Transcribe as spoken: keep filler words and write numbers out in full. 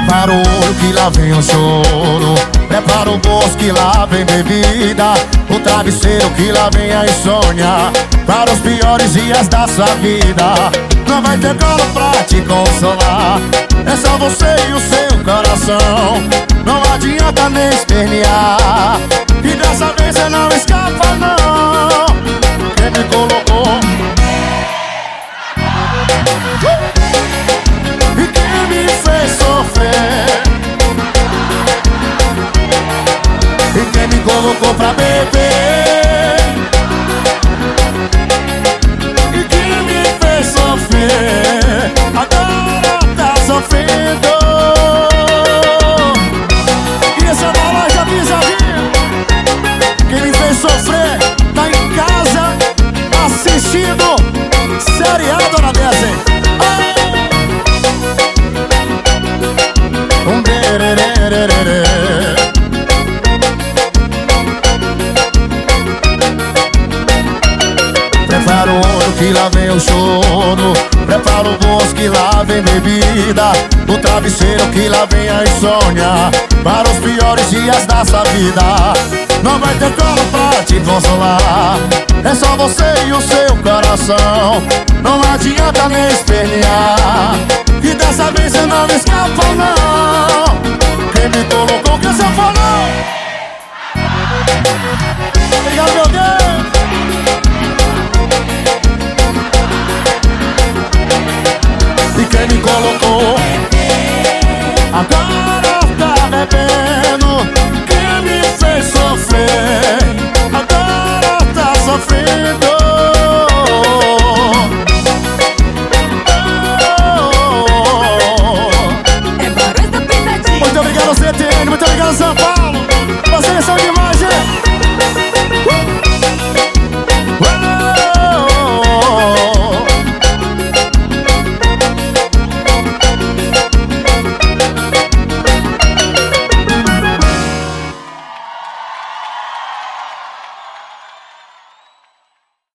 Prepara o olho que lá vem o choro, prepara o bolso que lá vem bebida, o travesseiro que lá vem a insônia, para os piores dias da sua vida. Não vai ter colo pra te consolar, é só você e o seu coração. Não adianta nem espernear, e dessa vez você não escapa não. Quem me colocou e quem me fez sofrer, e quem me colocou pra beber, e quem me fez sofrer, agora tá sofrendo. E essa balada avisadinha, quem me fez sofrer tá em casa assistindo seriado na dessa, hein? Um bererererê. Prepara o olho que lá vem o choro, prepara o bolso que lá vem bebida, o travesseiro que lá vem a insônia, para os piores dias da sua vida. Não vai ter colo pra te consolar, é só você e o seu coração. Não adianta nem espernear, e dessa vez você não escapa não. Quem me colocou que você falou? Obrigado, meu Deus. E quem me colocou agora tá bebendo, quem me fez sofrer agora tá sofrendo. Muito obrigado, C T N, muito obrigado, São Paulo.